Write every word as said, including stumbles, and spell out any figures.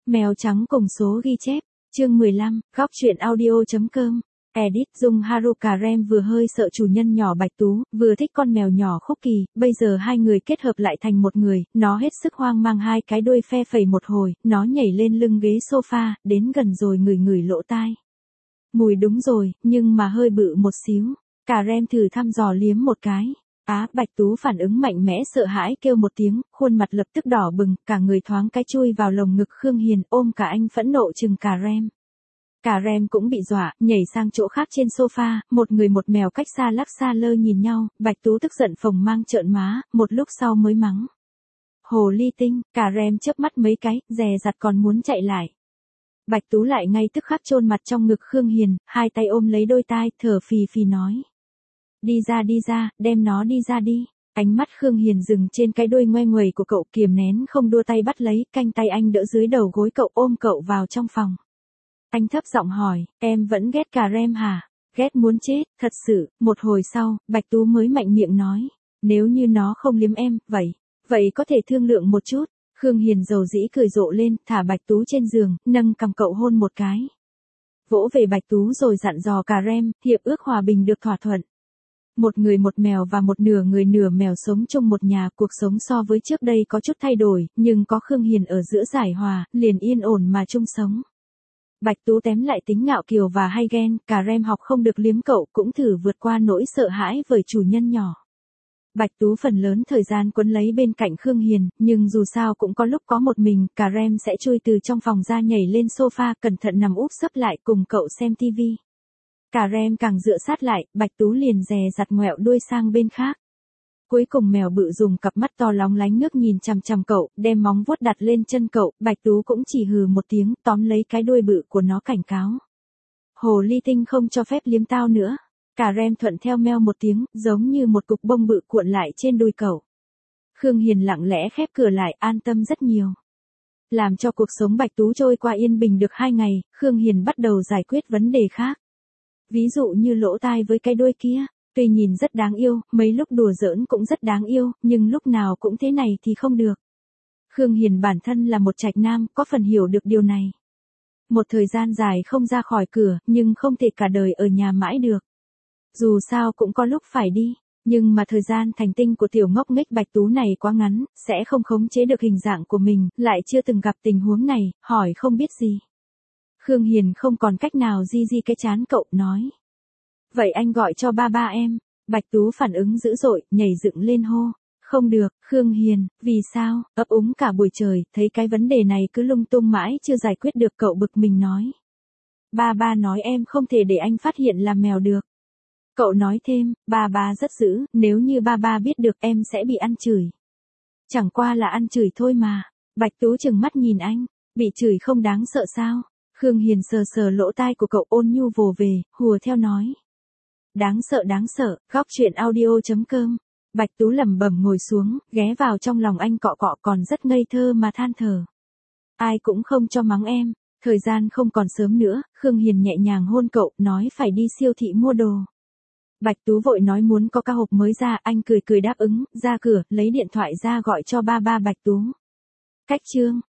Mèo trắng cùng số ghi chép, chương mười lăm, góc truyện audio.com. Edit Dung Haru Karem vừa hơi sợ chủ nhân nhỏ Bạch Tú, vừa thích con mèo nhỏ Khúc Kỳ, bây giờ hai người kết hợp lại thành một người, nó hết sức hoang mang hai cái đuôi phe phẩy một hồi, nó nhảy lên lưng ghế sofa, đến gần rồi ngửi ngửi lỗ tai. Mùi đúng rồi, nhưng mà hơi bự một xíu. Karem thử thăm dò liếm một cái. Á, Bạch Tú phản ứng mạnh mẽ sợ hãi kêu một tiếng, khuôn mặt lập tức đỏ bừng, cả người thoáng cái chui vào lồng ngực Khương Hiền, ôm cả anh phẫn nộ chừng Karem. Karem cũng bị dọa, nhảy sang chỗ khác trên sofa, một người một mèo cách xa lắc xa lơ nhìn nhau, Bạch Tú tức giận phồng mang trợn má, một lúc sau mới mắng. Hồ ly tinh, Karem chớp mắt mấy cái, dè dặt còn muốn chạy lại. Bạch Tú lại ngay tức khắc chôn mặt trong ngực Khương Hiền, hai tay ôm lấy đôi tai, thở phì phì nói. Đi ra đi ra, đem nó đi ra đi. Ánh mắt Khương Hiền dừng trên cái đuôi ngoe nguẩy của cậu, kiềm nén không đua tay bắt lấy, canh tay anh đỡ dưới đầu gối cậu, ôm cậu vào trong phòng. Anh thấp giọng hỏi, em vẫn ghét Karem hả? Ghét muốn chết, thật sự. Một hồi sau, Bạch Tú mới mạnh miệng nói, nếu như nó không liếm em, vậy, vậy có thể thương lượng một chút. Khương Hiền dầu dĩ cười rộ lên, thả Bạch Tú trên giường, nâng cằm cậu hôn một cái. Vỗ về Bạch Tú rồi dặn dò Karem, hiệp ước hòa bình được thỏa thuận. Một người một mèo và một nửa người nửa mèo sống chung một nhà, cuộc sống so với trước đây có chút thay đổi, nhưng có Khương Hiền ở giữa giải hòa, liền yên ổn mà chung sống. Bạch Tú tém lại tính ngạo kiều và hay ghen, Karem học không được liếm cậu, cũng thử vượt qua nỗi sợ hãi với chủ nhân nhỏ. Bạch Tú phần lớn thời gian quấn lấy bên cạnh Khương Hiền, nhưng dù sao cũng có lúc có một mình, Karem sẽ chui từ trong phòng ra nhảy lên sofa, cẩn thận nằm úp sấp lại cùng cậu xem tivi. Karem càng dựa sát lại, Bạch Tú liền dè dặt ngoẹo đuôi sang bên khác. Cuối cùng mèo bự dùng cặp mắt to lóng lánh nước nhìn chằm chằm cậu, đem móng vuốt đặt lên chân cậu, Bạch Tú cũng chỉ hừ một tiếng, tóm lấy cái đuôi bự của nó cảnh cáo. Hồ ly tinh không cho phép liếm tao nữa. Karem thuận theo meo một tiếng, giống như một cục bông bự cuộn lại trên đùi cậu. Khương Hiền lặng lẽ khép cửa lại, an tâm rất nhiều. Làm cho cuộc sống Bạch Tú trôi qua yên bình được hai ngày, Khương Hiền bắt đầu giải quyết vấn đề khác. Ví dụ như lỗ tai với cái đuôi kia, tuy nhìn rất đáng yêu, mấy lúc đùa giỡn cũng rất đáng yêu, nhưng lúc nào cũng thế này thì không được. Khương Hiền bản thân là một trạch nam, có phần hiểu được điều này. Một thời gian dài không ra khỏi cửa, nhưng không thể cả đời ở nhà mãi được. Dù sao cũng có lúc phải đi, nhưng mà thời gian thành tinh của tiểu ngốc nghếch Bạch Tú này quá ngắn, sẽ không khống chế được hình dạng của mình, lại chưa từng gặp tình huống này, hỏi không biết gì. Khương Hiền không còn cách nào di di cái chán cậu, nói. Vậy anh gọi cho ba ba em. Bạch Tú phản ứng dữ dội, nhảy dựng lên hô. Không được, Khương Hiền, vì sao, ấp úng cả buổi trời, thấy cái vấn đề này cứ lung tung mãi chưa giải quyết được, cậu bực mình nói. Ba ba nói em không thể để anh phát hiện là mèo được. Cậu nói thêm, ba ba rất dữ, nếu như ba ba biết được em sẽ bị ăn chửi. Chẳng qua là ăn chửi thôi mà. Bạch Tú trừng mắt nhìn anh, bị chửi không đáng sợ sao? Khương Hiền sờ sờ lỗ tai của cậu, ôn nhu vồ về, hùa theo nói. Đáng sợ đáng sợ, góc truyện audio.com. Bạch Tú lẩm bẩm ngồi xuống, ghé vào trong lòng anh cọ cọ, còn rất ngây thơ mà than thở. Ai cũng không cho mắng em, thời gian không còn sớm nữa, Khương Hiền nhẹ nhàng hôn cậu, nói phải đi siêu thị mua đồ. Bạch Tú vội nói muốn có ca hộp mới ra, anh cười cười đáp ứng, ra cửa, lấy điện thoại ra gọi cho ba ba Bạch Tú. Cách chương.